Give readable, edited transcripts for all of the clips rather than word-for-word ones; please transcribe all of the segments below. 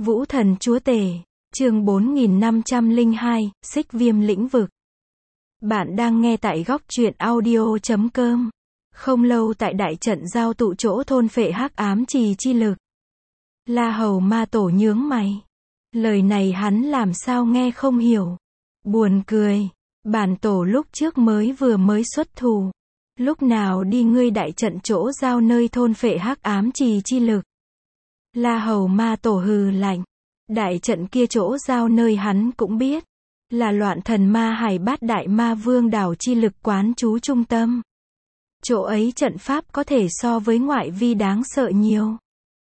Vũ thần chúa tể, chương 4502, xích viêm lĩnh vực. Bạn đang nghe tại góc truyện audio.com. Không lâu tại đại trận giao tụ chỗ thôn phệ hắc ám trì chi lực. La Hầu Ma Tổ nhướng mày. Lời này hắn làm sao nghe không hiểu. Buồn cười, bản tổ lúc trước mới xuất thủ. Lúc nào đi ngươi đại trận chỗ giao nơi thôn phệ hắc ám trì chi lực. La Hầu Ma Tổ hừ lạnh. Đại trận kia chỗ giao nơi hắn cũng biết. Là loạn thần ma hải bát đại ma vương đảo chi lực quán trú trung tâm. Chỗ ấy trận pháp có thể so với ngoại vi đáng sợ nhiều.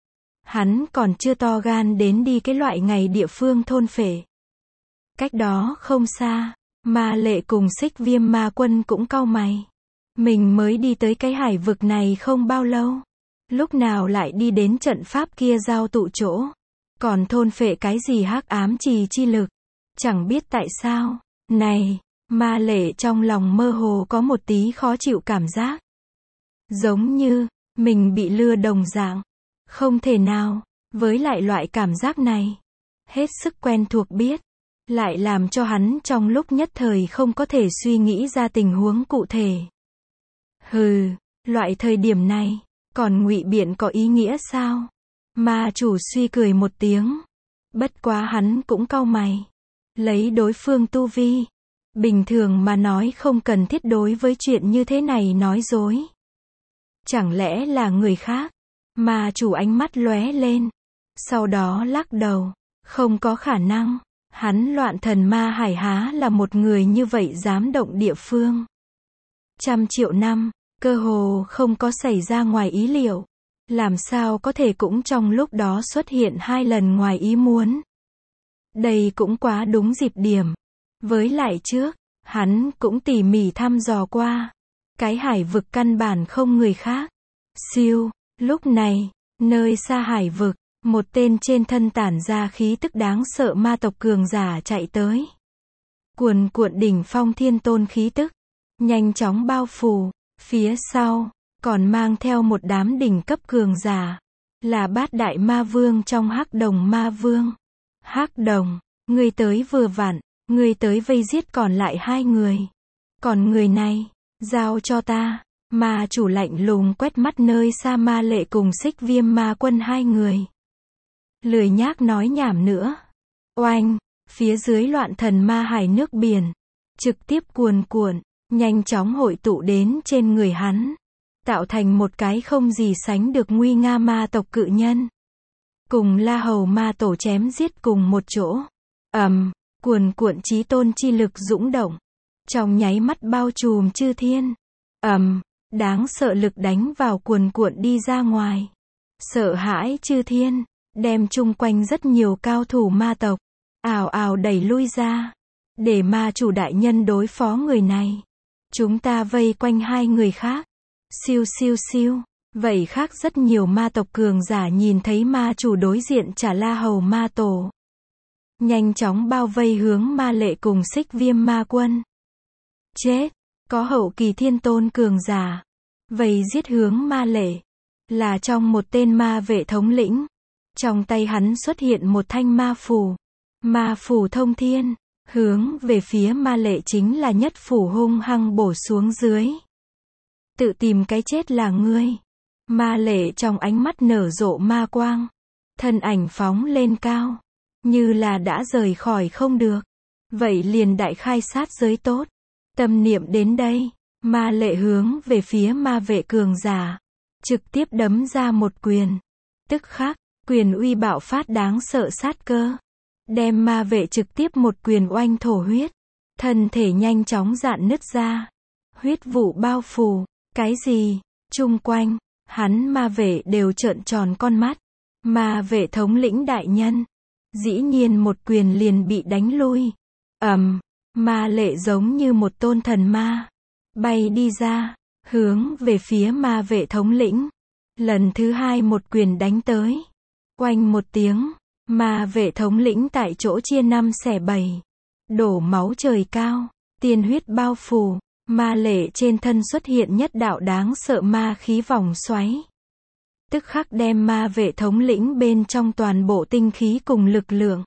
Hắn còn chưa to gan đến đi cái loại ngày địa phương thôn phệ. Cách đó không xa, Ma Lệ cùng Xích Viêm Ma Quân cũng cau mày. Mình mới đi tới cái hải vực này không bao lâu. Lúc nào lại đi đến trận pháp kia giao tụ chỗ. Còn thôn phệ cái gì hắc ám trì chi lực. Chẳng biết tại sao. Này, Ma Lệ trong lòng mơ hồ có một tí khó chịu cảm giác. Giống như, mình bị lừa đồng dạng. Không thể nào, với lại loại cảm giác này. Hết sức quen thuộc biết. Lại làm cho hắn trong lúc nhất thời không có thể suy nghĩ ra tình huống cụ thể. Hừ, loại thời điểm này, còn ngụy biện có ý nghĩa sao? Ma chủ suy cười một tiếng. Bất quá hắn cũng cau mày. Lấy đối phương tu vi. Bình thường mà nói không cần thiết đối với chuyện như thế này nói dối. Chẳng lẽ là người khác? Ma chủ ánh mắt lóe lên. Sau đó lắc đầu. Không có khả năng. Hắn loạn thần ma hải há là một người như vậy dám động địa phương. 100 triệu năm, cơ hồ không có xảy ra ngoài ý liệu. Làm sao có thể cũng trong lúc đó xuất hiện 2 lần ngoài ý muốn. Đây cũng quá đúng dịp điểm. Với lại trước, hắn cũng tỉ mỉ thăm dò qua. Cái hải vực căn bản không người khác. Siêu, lúc này, nơi xa hải vực, một tên trên thân tản ra khí tức đáng sợ ma tộc cường giả chạy tới. Cuồn cuộn đỉnh phong thiên tôn khí tức, nhanh chóng bao phủ, phía sau, còn mang theo một đám đỉnh cấp cường giả. Là bát đại ma vương trong hắc đồng ma vương. Hắc đồng, ngươi tới vừa vặn, ngươi tới vây giết còn lại 2 người. Còn người này, giao cho ta. Ma chủ lạnh lùng quét mắt nơi xa Ma Lệ cùng Xích Viêm Ma Quân 2 người. Lười nhác nói nhảm nữa. Oanh, phía dưới loạn thần ma hải nước biển. Trực tiếp cuồn cuộn, nhanh chóng hội tụ đến trên người hắn. Tạo thành một cái không gì sánh được nguy nga ma tộc cự nhân. Cùng La Hầu Ma Tổ chém giết cùng một chỗ. Cuồn cuộn chí tôn chi lực dũng động. Trong nháy mắt bao trùm chư thiên. Đáng sợ lực đánh vào cuồn cuộn đi ra ngoài. Sợ hãi chư thiên. Đem chung quanh rất nhiều cao thủ ma tộc. Ào ào đẩy lui ra. Để ma chủ đại nhân đối phó người này. Chúng ta vây quanh 2 người khác. Siêu siêu siêu. Vậy khác rất nhiều ma tộc cường giả nhìn thấy ma chủ đối diện trả La Hầu Ma Tổ. Nhanh chóng bao vây hướng Ma Lệ cùng Xích Viêm Ma Quân. Chết. Có hậu kỳ thiên tôn cường giả. Vây giết hướng Ma Lệ. Là trong một tên ma vệ thống lĩnh. Trong tay hắn xuất hiện một thanh ma phù. Ma phù thông thiên. Hướng về phía Ma Lệ chính là nhất phủ hung hăng bổ xuống dưới. Tự tìm cái chết là ngươi. Ma Lệ trong ánh mắt nở rộ ma quang. Thân ảnh phóng lên cao. Như là đã rời khỏi không được. Vậy liền đại khai sát giới tốt. Tâm niệm đến đây. Ma Lệ hướng về phía ma vệ cường giả. Trực tiếp đấm ra một quyền. Tức khắc, quyền uy bạo phát đáng sợ sát cơ. Đem ma vệ trực tiếp một quyền oanh thổ huyết. Thân thể nhanh chóng rạn nứt ra. Huyết vụ bao phủ. Cái gì? Chung quanh, hắn ma vệ đều trợn tròn con mắt. Ma vệ thống lĩnh đại nhân. Dĩ nhiên một quyền liền bị đánh lui. Ma Lệ giống như một tôn thần ma. Bay đi ra. Hướng về phía ma vệ thống lĩnh. Lần thứ 2 một quyền đánh tới. Oanh một tiếng. Ma vệ thống lĩnh tại chỗ chia 5 xẻ 7. Đổ máu trời cao. Tiên huyết bao phủ. Ma Lệ trên thân xuất hiện nhất đạo đáng sợ ma khí vòng xoáy. tức khắc đem ma vệ thống lĩnh bên trong toàn bộ tinh khí cùng lực lượng.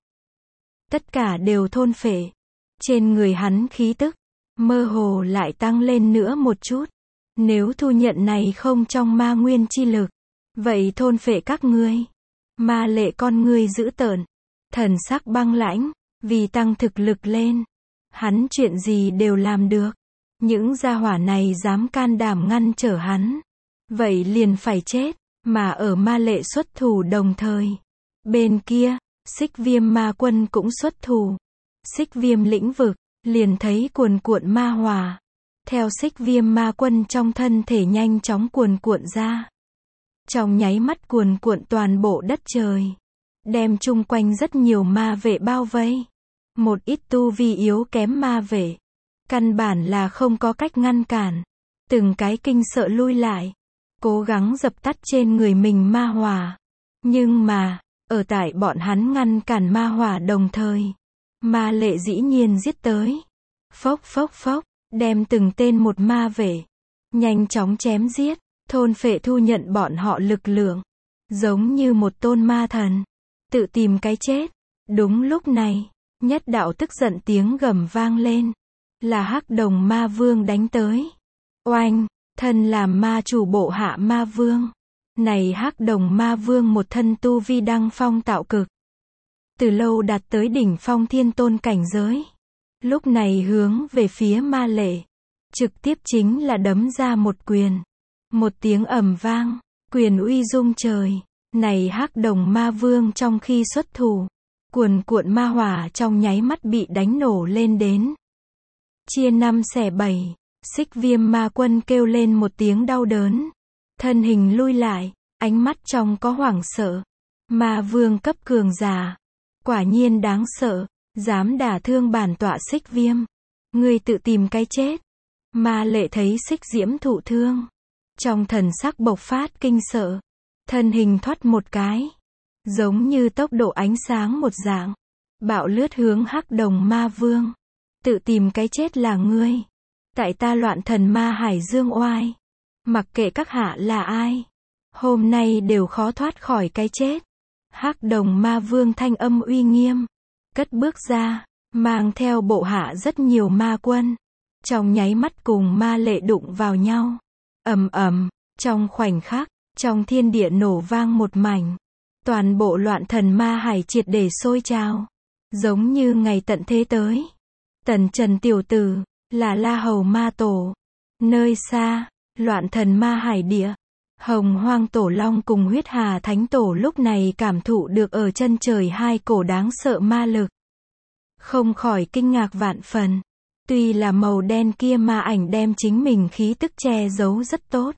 Tất cả đều thôn phệ. Trên người hắn khí tức, mơ hồ lại tăng lên nữa một chút. Nếu thu nhận này không trong ma nguyên chi lực, vậy thôn phệ các ngươi. Ma lệ con ngươi dữ tợn, thần sắc băng lãnh, vì tăng thực lực lên. Hắn chuyện gì đều làm được. Những gia hỏa này dám can đảm ngăn trở hắn. Vậy liền phải chết, mà ở ma lệ xuất thủ đồng thời. Bên kia, Xích Viêm ma quân cũng xuất thủ. Xích Viêm lĩnh vực, liền thấy cuồn cuộn ma hỏa. Theo Xích Viêm ma quân trong thân thể nhanh chóng cuồn cuộn ra. Trong nháy mắt cuồn cuộn toàn bộ đất trời. Đem chung quanh rất nhiều ma vệ bao vây. Một ít tu vi yếu kém ma vệ. Căn bản là không có cách ngăn cản. Từng cái kinh sợ lui lại. Cố gắng dập tắt trên người mình ma hỏa. Nhưng mà, ở tại bọn hắn ngăn cản ma hỏa đồng thời. Ma lệ dĩ nhiên giết tới. Phốc phốc phốc, đem từng tên một ma vệ. Nhanh chóng chém giết, thôn phệ thu nhận bọn họ lực lượng. Giống như một tôn ma thần. Tự tìm cái chết. Đúng lúc này, nhất đạo tức giận tiếng gầm vang lên. Là Hắc Đồng Ma Vương đánh tới. Oanh, thân làm ma chủ bộ hạ ma vương. Này Hắc Đồng Ma Vương một thân tu vi đăng phong tạo cực. Từ lâu đạt tới đỉnh phong thiên tôn cảnh giới. Lúc này hướng về phía ma lệ. Trực tiếp chính là đấm ra một quyền. Một tiếng ầm vang, quyền uy rung trời. Này Hắc Đồng Ma Vương trong khi xuất thủ. Cuồn cuộn ma hỏa trong nháy mắt bị đánh nổ lên đến. Chia 5 xẻ 7. Xích Viêm ma quân kêu lên một tiếng đau đớn. Thân hình lui lại, ánh mắt trong có hoảng sợ. Ma vương cấp cường giả. Quả nhiên đáng sợ, dám đả thương bản tọa Xích Viêm. Ngươi tự tìm cái chết. Ma lệ thấy Xích Diễm thụ thương. Trong thần sắc bộc phát kinh sợ. Thân hình thoát một cái. Giống như tốc độ ánh sáng một dạng. Bạo lướt hướng Hắc Đồng Ma Vương. Tự tìm cái chết là ngươi. Tại ta Loạn Thần Ma Hải Dương oai. Mặc kệ các hạ là ai. Hôm nay đều khó thoát khỏi cái chết. Hắc Đồng Ma Vương thanh âm uy nghiêm. Cất bước ra. Mang theo bộ hạ rất nhiều ma quân. Trong nháy mắt cùng ma lệ đụng vào nhau. Ầm ầm. Trong khoảnh khắc. Trong thiên địa nổ vang một mảnh. Toàn bộ Loạn Thần Ma Hải triệt để sôi trào. Giống như ngày tận thế tới. Tần Trần tiểu tử, là La Hầu Ma Tổ. Nơi xa, Loạn Thần Ma Hải địa. Hồng Hoang Tổ Long cùng Huyết Hà Thánh Tổ lúc này cảm thụ được ở chân trời hai cổ đáng sợ ma lực. Không khỏi kinh ngạc vạn phần. Tuy là màu đen kia ma ảnh đem chính mình khí tức che giấu rất tốt.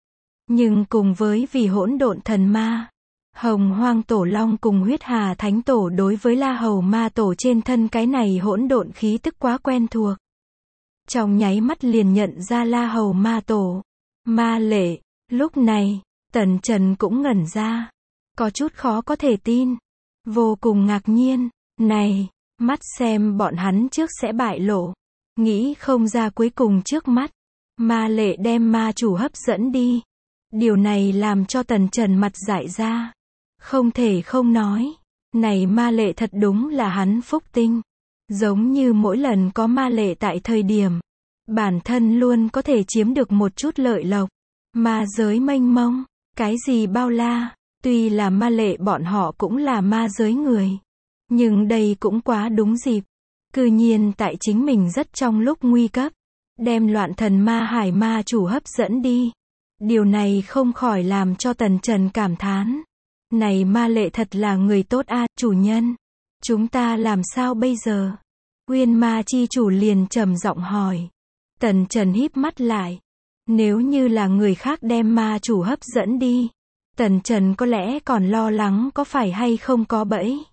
Nhưng cùng với vì hỗn độn thần ma. Hồng Hoang Tổ Long cùng Huyết Hà Thánh Tổ đối với La Hầu Ma Tổ trên thân cái này hỗn độn khí tức quá quen thuộc. Trong nháy mắt liền nhận ra La Hầu Ma Tổ. Ma lệ, lúc này, Tần Trần cũng ngẩn ra. Có chút khó có thể tin. Vô cùng ngạc nhiên, này, mắt xem bọn hắn trước sẽ bại lộ. Nghĩ không ra cuối cùng trước mắt. Ma lệ đem ma chủ hấp dẫn đi. Điều này làm cho Tần Trần mặt dại ra. Không thể không nói. Này ma lệ thật đúng là hắn phúc tinh. Giống như mỗi lần có ma lệ tại thời điểm. Bản thân luôn có thể chiếm được một chút lợi lộc. Ma giới mênh mông. Cái gì bao la. Tuy là ma lệ bọn họ cũng là ma giới người. Nhưng đây cũng quá đúng dịp. Cư nhiên tại chính mình rất trong lúc nguy cấp. Đem Loạn Thần Ma Hải ma chủ hấp dẫn đi. Điều này không khỏi làm cho Tần Trần cảm thán. Này ma lệ thật là người tốt a, chủ nhân. Chúng ta làm sao bây giờ? Uyên Ma chi chủ liền trầm giọng hỏi. Tần Trần híp mắt lại. Nếu như là người khác đem ma chủ hấp dẫn đi. Tần Trần có lẽ còn lo lắng có phải hay không có bẫy.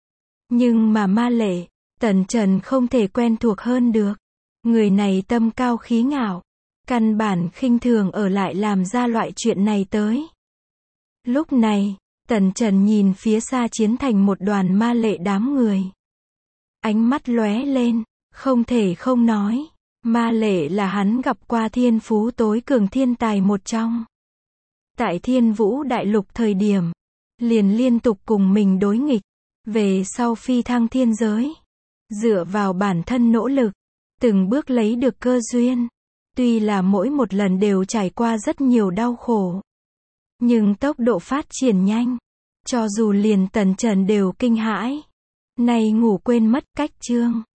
Nhưng mà ma lệ, Tần Trần không thể quen thuộc hơn được. Người này tâm cao khí ngạo. Căn bản khinh thường ở lại làm ra loại chuyện này tới. Lúc này, Tần Trần nhìn phía xa chiến thành một đoàn ma lệ đám người. Ánh mắt lóe lên, không thể không nói. Ma lệ là hắn gặp qua thiên phú tối cường thiên tài một trong. Tại Thiên Vũ Đại Lục thời điểm, liền liên tục cùng mình đối nghịch. Về sau phi thăng thiên giới, dựa vào bản thân nỗ lực, từng bước lấy được cơ duyên. Tuy là mỗi một lần đều trải qua rất nhiều đau khổ, nhưng tốc độ phát triển nhanh, cho dù liền Tần Trần đều kinh hãi. Này ngủ quên mất cách chương.